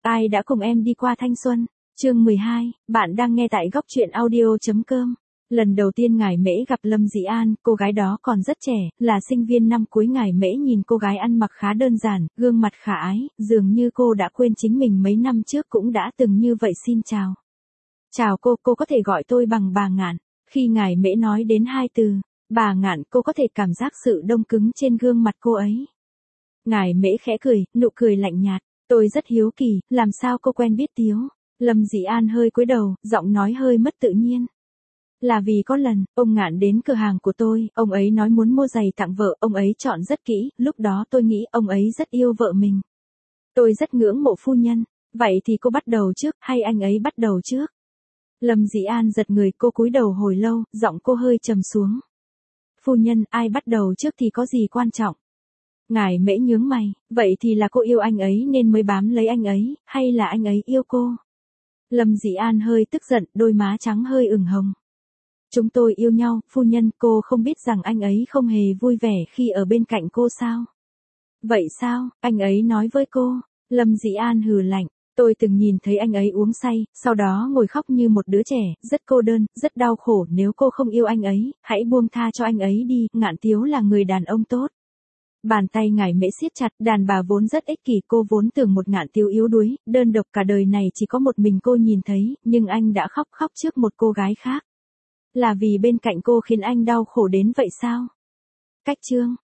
Ai đã cùng em đi qua thanh xuân? Chương 12, bạn đang nghe tại góc truyện audio.com. Lần đầu tiên Ngải Mễ gặp Lâm Dĩ An, cô gái đó còn rất trẻ, là sinh viên năm cuối. Ngải Mễ nhìn cô gái ăn mặc khá đơn giản, gương mặt khả ái, dường như cô đã quên chính mình mấy năm trước cũng đã từng như vậy. Xin chào. Chào cô có thể gọi tôi bằng bà Ngạn. Khi Ngải Mễ nói đến hai từ, bà Ngạn, cô có thể cảm giác sự đông cứng trên gương mặt cô ấy. Ngải Mễ khẽ cười, nụ cười lạnh nhạt. Tôi rất hiếu kỳ, làm sao cô quen biết Tiếu? Lâm Dĩ An hơi cúi đầu, giọng nói hơi mất tự nhiên. Là vì có lần, ông Ngạn đến cửa hàng của tôi, ông ấy nói muốn mua giày tặng vợ, ông ấy chọn rất kỹ, lúc đó tôi nghĩ ông ấy rất yêu vợ mình. Tôi rất ngưỡng mộ phu nhân, vậy thì cô bắt đầu trước, hay anh ấy bắt đầu trước? Lâm Dĩ An giật người, cô cúi đầu hồi lâu, giọng cô hơi trầm xuống. Phu nhân, ai bắt đầu trước thì có gì quan trọng? Ngải Mễ nhướng mày, vậy thì là cô yêu anh ấy nên mới bám lấy anh ấy, hay là anh ấy yêu cô? Lâm Dĩ An hơi tức giận, đôi má trắng hơi ửng hồng. Chúng tôi yêu nhau, phu nhân, cô không biết rằng anh ấy không hề vui vẻ khi ở bên cạnh cô sao? Vậy sao, anh ấy nói với cô? Lâm Dĩ An hừ lạnh, tôi từng nhìn thấy anh ấy uống say, sau đó ngồi khóc như một đứa trẻ, rất cô đơn, rất đau khổ. Nếu cô không yêu anh ấy, hãy buông tha cho anh ấy đi, Ngạn Tiếu là người đàn ông tốt. Bàn tay Ngải Mễ siết chặt, đàn bà vốn rất ích kỷ, cô vốn tưởng một Ngạn Tiếu yếu đuối, đơn độc cả đời này chỉ có một mình cô nhìn thấy, nhưng anh đã khóc trước một cô gái khác. Là vì bên cạnh cô khiến anh đau khổ đến vậy sao? Cách chương